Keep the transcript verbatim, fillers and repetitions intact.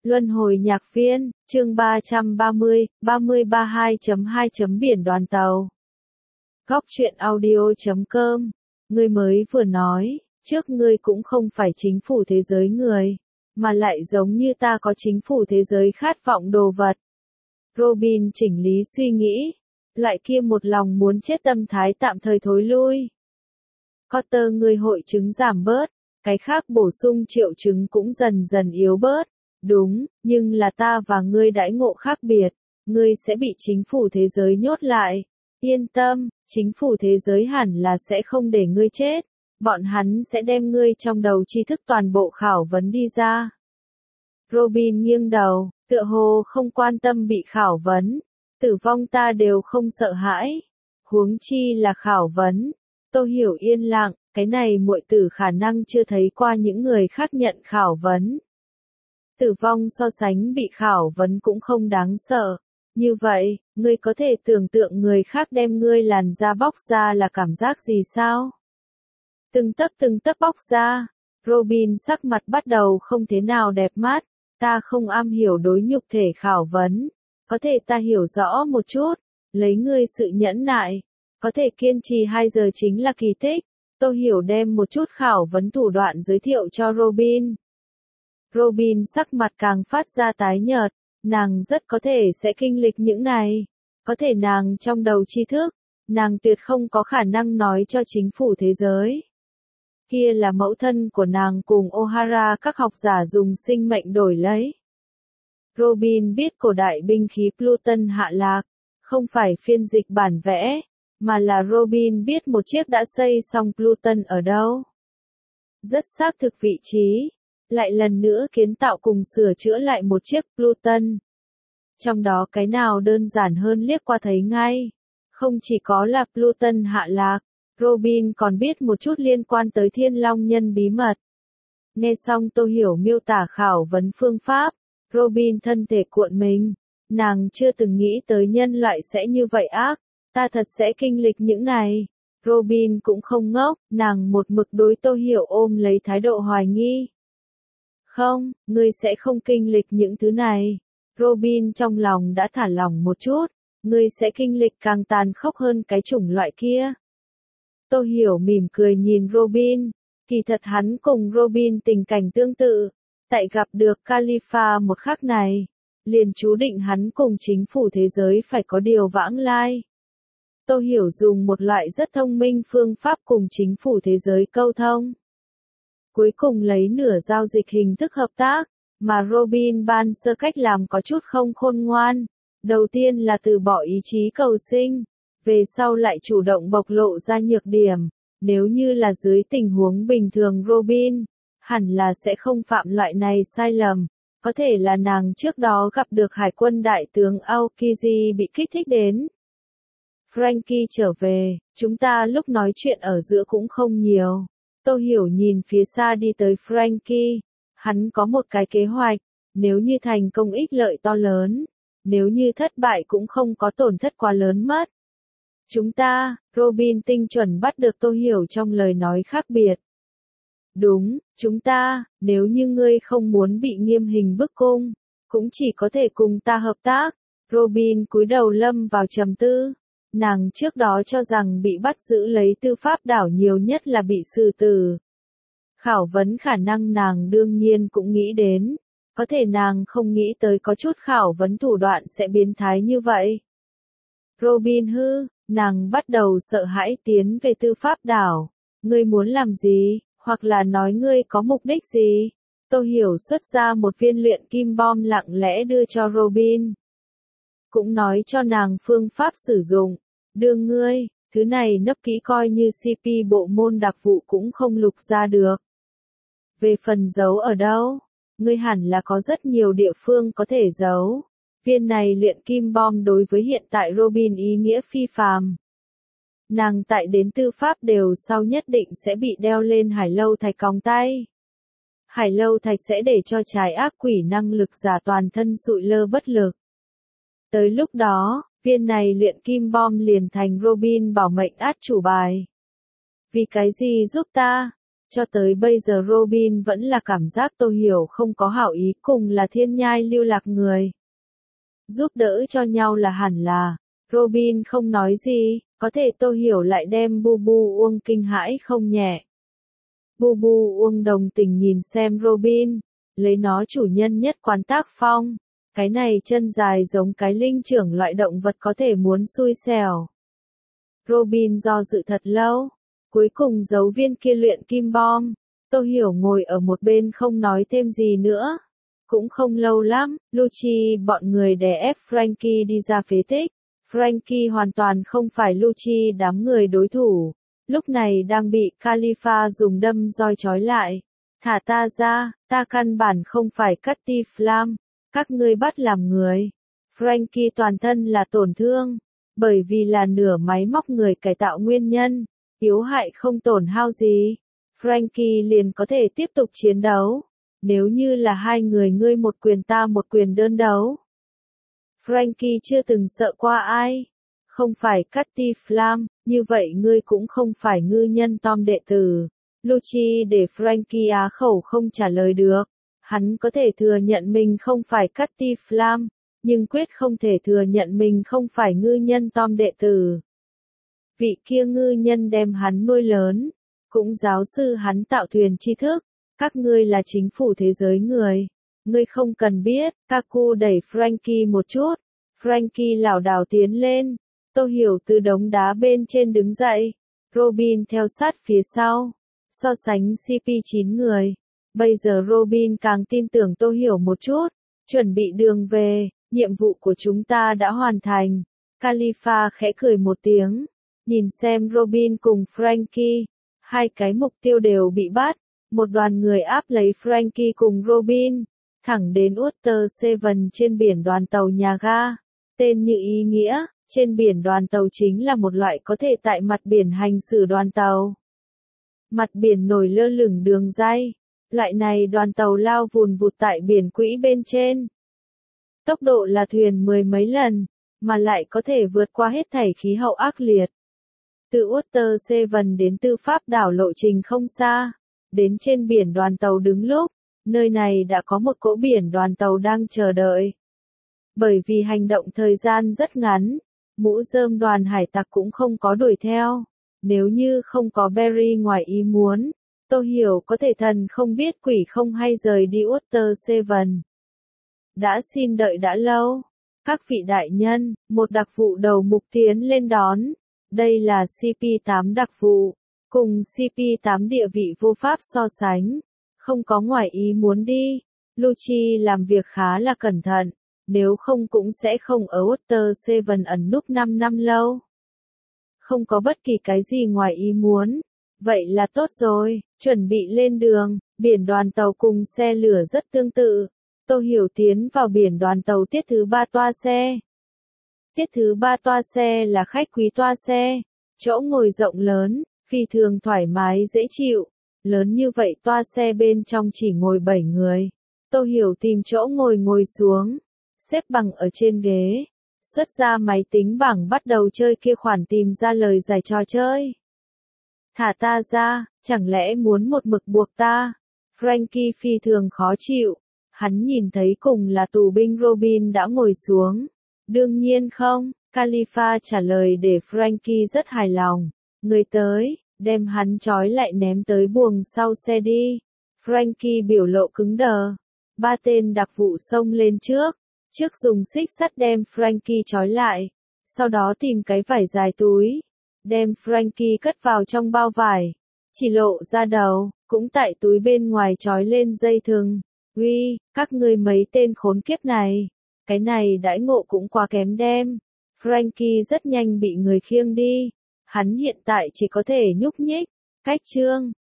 Luân hồi nhạc viên, chương ba trăm ba mươi, ba mươi ba hai chấm hai chấm biển đoàn tàu. Góc truyện audio chấm com. Ngươi mới vừa nói, trước ngươi cũng không phải chính phủ thế giới người, mà lại giống như ta có chính phủ thế giới khát vọng đồ vật. Robin chỉnh lý suy nghĩ, loại kia một lòng muốn chết tâm thái tạm thời thối lui. Carter, ngươi hội chứng giảm bớt, cái khác bổ sung triệu chứng cũng dần dần yếu bớt. Đúng, nhưng là ta và ngươi đãi ngộ khác biệt, ngươi sẽ bị chính phủ thế giới nhốt lại. Yên tâm, chính phủ thế giới hẳn là sẽ không để ngươi chết, bọn hắn sẽ đem ngươi trong đầu tri thức toàn bộ khảo vấn đi ra. Robin nghiêng đầu, tựa hồ không quan tâm bị khảo vấn, tử vong ta đều không sợ hãi, huống chi là khảo vấn. Tôi hiểu yên lặng, cái này muội tử khả năng chưa thấy qua những người khác nhận khảo vấn. Tử vong so sánh bị khảo vấn cũng không đáng sợ. Như vậy, ngươi có thể tưởng tượng người khác đem ngươi làn da bóc ra là cảm giác gì sao? Từng tấc từng tấc bóc ra, Robin sắc mặt bắt đầu không thế nào đẹp mắt. Ta không am hiểu đối nhục thể khảo vấn, có thể ta hiểu rõ một chút, lấy ngươi sự nhẫn nại, có thể kiên trì hai giờ chính là kỳ tích. Tôi hiểu đem một chút khảo vấn thủ đoạn giới thiệu cho Robin. Robin sắc mặt càng phát ra tái nhợt, nàng rất có thể sẽ kinh lịch những này. Có thể nàng trong đầu tri thức, nàng tuyệt không có khả năng nói cho chính phủ thế giới. Kia là mẫu thân của nàng cùng O'Hara các học giả dùng sinh mệnh đổi lấy. Robin biết cổ đại binh khí Pluton hạ lạc, không phải phiên dịch bản vẽ, mà là Robin biết một chiếc đã xây xong Pluton ở đâu. Rất xác thực vị trí. Lại lần nữa kiến tạo cùng sửa chữa lại một chiếc Pluton. Trong đó cái nào đơn giản hơn liếc qua thấy ngay. Không chỉ có là Pluton hạ lạc, Robin còn biết một chút liên quan tới Thiên Long Nhân bí mật. Nghe xong Tô Hiểu miêu tả khảo vấn phương pháp, Robin thân thể cuộn mình. Nàng chưa từng nghĩ tới nhân loại sẽ như vậy ác, ta thật sẽ kinh lịch những này. Robin cũng không ngốc, nàng một mực đối Tô Hiểu ôm lấy thái độ hoài nghi. Không, ngươi sẽ không kinh lịch những thứ này. Robin trong lòng đã thả lỏng một chút, ngươi sẽ kinh lịch càng tàn khốc hơn cái chủng loại kia. Tô Hiểu mỉm cười nhìn Robin, kỳ thật hắn cùng Robin tình cảnh tương tự, tại gặp được Khalifa một khắc này, liền chú định hắn cùng chính phủ thế giới phải có điều vãng lai. Tô Hiểu dùng một loại rất thông minh phương pháp cùng chính phủ thế giới câu thông. Cuối cùng lấy nửa giao dịch hình thức hợp tác, mà Robin ban sơ cách làm có chút không khôn ngoan. Đầu tiên là từ bỏ ý chí cầu sinh, về sau lại chủ động bộc lộ ra nhược điểm. Nếu như là dưới tình huống bình thường Robin, hẳn là sẽ không phạm loại này sai lầm. Có thể là nàng trước đó gặp được hải quân đại tướng Aokiji bị kích thích đến. Frankie trở về, chúng ta lúc nói chuyện ở giữa cũng không nhiều. Tô Hiểu nhìn phía xa đi tới Frankie, hắn có một cái kế hoạch, nếu như thành công ích lợi to lớn, nếu như thất bại cũng không có tổn thất quá lớn mất. Chúng ta, Robin tinh chuẩn bắt được Tô Hiểu trong lời nói khác biệt. Đúng, chúng ta, nếu như ngươi không muốn bị nghiêm hình bức cung, cũng chỉ có thể cùng ta hợp tác. Robin cúi đầu lâm vào trầm tư. Nàng trước đó cho rằng bị bắt giữ lấy tư pháp đảo nhiều nhất là bị xử tử. Khảo vấn khả năng nàng đương nhiên cũng nghĩ đến, có thể nàng không nghĩ tới có chút khảo vấn thủ đoạn sẽ biến thái như vậy. Robin hư, nàng bắt đầu sợ hãi tiến về tư pháp đảo. Ngươi muốn làm gì, hoặc là nói ngươi có mục đích gì? Tô Hiểu xuất ra một viên luyện kim bom lặng lẽ đưa cho Robin. Cũng nói cho nàng phương pháp sử dụng. Đưa ngươi, thứ này nấp kỹ coi như xê pê bộ môn đặc vụ cũng không lục ra được. Về phần giấu ở đâu, ngươi hẳn là có rất nhiều địa phương có thể giấu. Viên này luyện kim bom đối với hiện tại Robin ý nghĩa phi phàm. Nàng tại đến tư pháp đều sau nhất định sẽ bị đeo lên hải lâu thạch còng tay. Hải lâu thạch sẽ để cho trái ác quỷ năng lực giả toàn thân sụi lơ bất lực. Tới lúc đó, viên này luyện kim bom liền thành Robin bảo mệnh át chủ bài. Vì cái gì giúp ta? Cho tới bây giờ Robin vẫn là cảm giác Tô Hiểu không có hảo ý, cùng là thiên nhai lưu lạc người. Giúp đỡ cho nhau là hẳn là. Robin không nói gì, có thể Tô Hiểu lại đem Bu Bu Uông kinh hãi không nhẹ. Bu Bu Uông đồng tình nhìn xem Robin, lấy nó chủ nhân nhất quán tác phong. Cái này chân dài giống cái linh trưởng loại động vật có thể muốn xui xẻo. Robin do dự thật lâu, cuối cùng giấu viên kia luyện kim bom. Tô Hiểu ngồi ở một bên không nói thêm gì nữa. Cũng không lâu lắm, Lucci bọn người đè ép Frankie đi ra phế tích. Frankie hoàn toàn không phải Lucci đám người đối thủ. Lúc này đang bị Khalifa dùng đâm roi trói lại. Thả ta ra, ta căn bản không phải Cutty Flam. Các ngươi bắt làm người. Frankie toàn thân là tổn thương. Bởi vì là nửa máy móc người cải tạo nguyên nhân. Yếu hại không tổn hao gì. Frankie liền có thể tiếp tục chiến đấu. Nếu như là hai người ngươi một quyền ta một quyền đơn đấu. Frankie chưa từng sợ qua ai. Không phải Cutty Flam, như vậy ngươi cũng không phải ngư nhân Tom đệ tử. Lucci để Frankie á khẩu không trả lời được. Hắn có thể thừa nhận mình không phải Cutty Flam, nhưng quyết không thể thừa nhận mình không phải ngư nhân Tom đệ tử. Vị kia ngư nhân đem hắn nuôi lớn, cũng giáo sư hắn tạo thuyền tri thức. Các ngươi là chính phủ thế giới người. Ngươi không cần biết. Kaku đẩy Frankie một chút. Frankie lảo đảo tiến lên. Tô Hiểu từ đống đá bên trên đứng dậy. Robin theo sát phía sau. So sánh xê pê chín người. Bây giờ Robin càng tin tưởng Tô Hiểu một chút. Chuẩn bị đường về. Nhiệm vụ của chúng ta đã hoàn thành. Khalifa khẽ cười một tiếng. Nhìn xem Robin cùng Frankie. Hai cái mục tiêu đều bị bắt. Một đoàn người áp lấy Frankie cùng Robin. Thẳng đến Water Seven trên biển đoàn tàu nhà ga. Tên như ý nghĩa, trên biển đoàn tàu chính là một loại có thể tại mặt biển hành xử đoàn tàu. Mặt biển nổi lơ lửng đường ray. Loại này đoàn tàu lao vùn vụt tại biển quỹ bên trên. Tốc độ là thuyền mười mấy lần, mà lại có thể vượt qua hết thảy khí hậu ác liệt. Từ Water Seven đến Tư Pháp đảo lộ trình không xa. Đến trên biển đoàn tàu đứng lúc, nơi này đã có một cỗ biển đoàn tàu đang chờ đợi. Bởi vì hành động thời gian rất ngắn, mũ rơm đoàn hải tặc cũng không có đuổi theo. Nếu như không có Barry ngoài ý muốn, Tô Hiểu có thể thần không biết quỷ không hay rời đi Water Seven. Đã xin đợi đã lâu. Các vị đại nhân, một đặc vụ đầu mục tiến lên đón. Đây là xê pê tám đặc vụ. Cùng xê pê tám địa vị vô pháp so sánh. Không có ngoài ý muốn đi. Lucci làm việc khá là cẩn thận. Nếu không cũng sẽ không ở Water Seven ẩn núp năm năm lâu. Không có bất kỳ cái gì ngoài ý muốn. Vậy là tốt rồi, chuẩn bị lên đường. Biển đoàn tàu cùng xe lửa rất tương tự. Tô Hiểu tiến vào biển đoàn tàu tiết thứ ba toa xe. Tiết thứ ba toa xe là khách quý toa xe. Chỗ ngồi rộng lớn, phi thường thoải mái dễ chịu. Lớn như vậy toa xe bên trong chỉ ngồi bảy người. Tô Hiểu tìm chỗ ngồi ngồi xuống. Xếp bằng ở trên ghế. Xuất ra máy tính bảng bắt đầu chơi kia khoản tìm ra lời giải trò chơi. Thả ta ra, chẳng lẽ muốn một mực buộc ta? Frankie phi thường khó chịu. Hắn nhìn thấy cùng là tù binh Robin đã ngồi xuống. Đương nhiên không, Khalifa trả lời để Frankie rất hài lòng. Người tới, đem hắn trói lại ném tới buồng sau xe đi. Frankie biểu lộ cứng đờ. Ba tên đặc vụ xông lên trước. Trước dùng xích sắt đem Frankie trói lại. Sau đó tìm cái vải dài túi. Đem Frankie cất vào trong bao vải. Chỉ lộ ra đầu, cũng tại túi bên ngoài trói lên dây thừng. Uy, các ngươi mấy tên khốn kiếp này. Cái này đãi ngộ cũng quá kém đem. Frankie rất nhanh bị người khiêng đi. Hắn hiện tại chỉ có thể nhúc nhích. Cách chương.